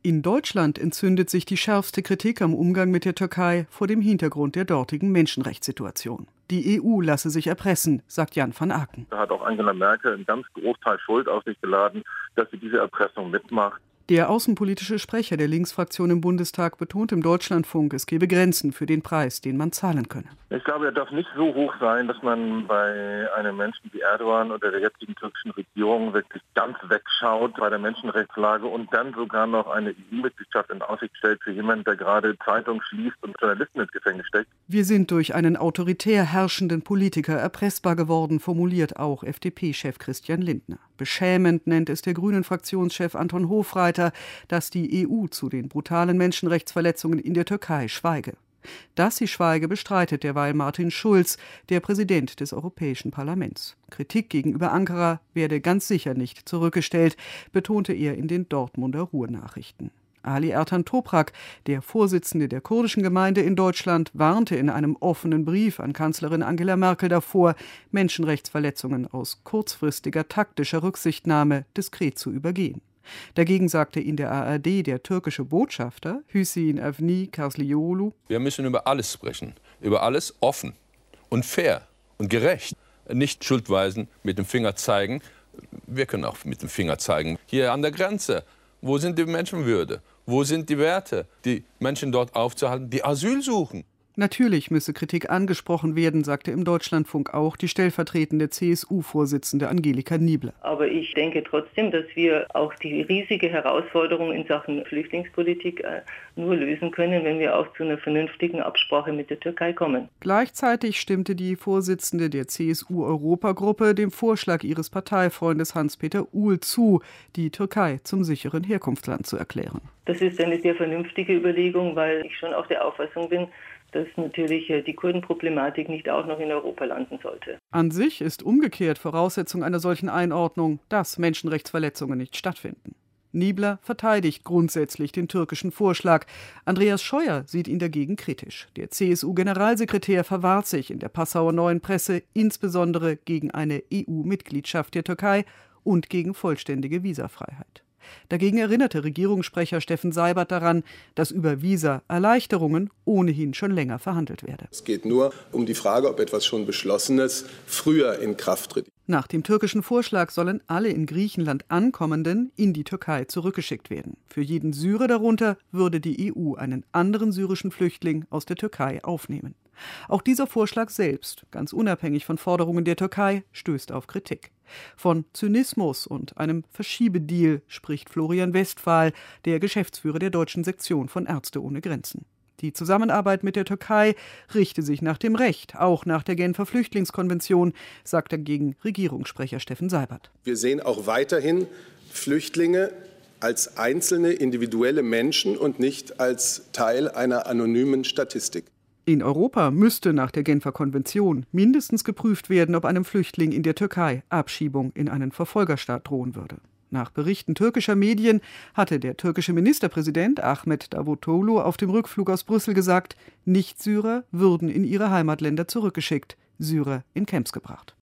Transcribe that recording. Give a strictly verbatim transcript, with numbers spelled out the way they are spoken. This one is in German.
In Deutschland entzündet sich die schärfste Kritik am Umgang mit der Türkei vor dem Hintergrund der dortigen Menschenrechtssituation. Die E U lasse sich erpressen, sagt Jan van Aken. Da hat auch Angela Merkel einen ganz Großteil Schuld auf sich geladen, dass sie diese Erpressung mitmacht. Der außenpolitische Sprecher der Linksfraktion im Bundestag betont im Deutschlandfunk, es gebe Grenzen für den Preis, den man zahlen könne. Ich glaube, er darf nicht so hoch sein, dass man bei einem Menschen wie Erdogan oder der jetzigen türkischen Regierung wirklich ganz wegschaut bei der Menschenrechtslage und dann sogar noch eine E U-Mitgliedschaft in Aussicht stellt für jemanden, der gerade Zeitung schließt und Journalisten ins Gefängnis steckt. Wir sind durch einen autoritär herrschenden Politiker erpressbar geworden, formuliert auch F D P-Chef Christian Lindner. Beschämend nennt es der Grünen-Fraktionschef Anton Hofreiter, dass die E U zu den brutalen Menschenrechtsverletzungen in der Türkei schweige. Dass sie schweige, bestreitet derweil Martin Schulz, der Präsident des Europäischen Parlaments. Kritik gegenüber Ankara werde ganz sicher nicht zurückgestellt, betonte er in den Dortmunder Ruhrnachrichten. Ali Ertan Toprak, der Vorsitzende der kurdischen Gemeinde in Deutschland, warnte in einem offenen Brief an Kanzlerin Angela Merkel davor, Menschenrechtsverletzungen aus kurzfristiger taktischer Rücksichtnahme diskret zu übergehen. Dagegen sagte in der A R D der türkische Botschafter Hüseyin Avni Karslioglu: Wir müssen über alles sprechen, über alles offen und fair und gerecht. Nicht schuldweisend mit dem Finger zeigen. Wir können auch mit dem Finger zeigen. Hier an der Grenze, wo sind die Menschenwürde? Wo sind die Werte, die Menschen dort aufzuhalten, die Asyl suchen? Natürlich müsse Kritik angesprochen werden, sagte im Deutschlandfunk auch die stellvertretende C S U-Vorsitzende Angelika Niebler. Aber ich denke trotzdem, dass wir auch die riesige Herausforderung in Sachen Flüchtlingspolitik nur lösen können, wenn wir auch zu einer vernünftigen Absprache mit der Türkei kommen. Gleichzeitig stimmte die Vorsitzende der C S U-Europagruppe dem Vorschlag ihres Parteifreundes Hans-Peter Uhl zu, die Türkei zum sicheren Herkunftsland zu erklären. Das ist eine sehr vernünftige Überlegung, weil ich schon auch der Auffassung bin, dass natürlich die Kurdenproblematik nicht auch noch in Europa landen sollte. An sich ist umgekehrt Voraussetzung einer solchen Einordnung, dass Menschenrechtsverletzungen nicht stattfinden. Niebler verteidigt grundsätzlich den türkischen Vorschlag. Andreas Scheuer sieht ihn dagegen kritisch. Der C S U-Generalsekretär verwahrt sich in der Passauer Neuen Presse insbesondere gegen eine E U-Mitgliedschaft der Türkei und gegen vollständige Visafreiheit. Dagegen erinnerte Regierungssprecher Steffen Seibert daran, dass über Visa-Erleichterungen ohnehin schon länger verhandelt werde. Es geht nur um die Frage, ob etwas schon Beschlossenes früher in Kraft tritt. Nach dem türkischen Vorschlag sollen alle in Griechenland Ankommenden in die Türkei zurückgeschickt werden. Für jeden Syrer darunter würde die E U einen anderen syrischen Flüchtling aus der Türkei aufnehmen. Auch dieser Vorschlag selbst, ganz unabhängig von Forderungen der Türkei, stößt auf Kritik. Von Zynismus und einem Verschiebedeal spricht Florian Westphal, der Geschäftsführer der deutschen Sektion von Ärzte ohne Grenzen. Die Zusammenarbeit mit der Türkei richte sich nach dem Recht, auch nach der Genfer Flüchtlingskonvention, sagt dagegen Regierungssprecher Steffen Seibert. Wir sehen auch weiterhin Flüchtlinge als einzelne individuelle Menschen und nicht als Teil einer anonymen Statistik. In Europa müsste nach der Genfer Konvention mindestens geprüft werden, ob einem Flüchtling in der Türkei Abschiebung in einen Verfolgerstaat drohen würde. Nach Berichten türkischer Medien hatte der türkische Ministerpräsident Ahmet Davutoglu auf dem Rückflug aus Brüssel gesagt, Nicht-Syrer würden in ihre Heimatländer zurückgeschickt, Syrer in Camps gebracht.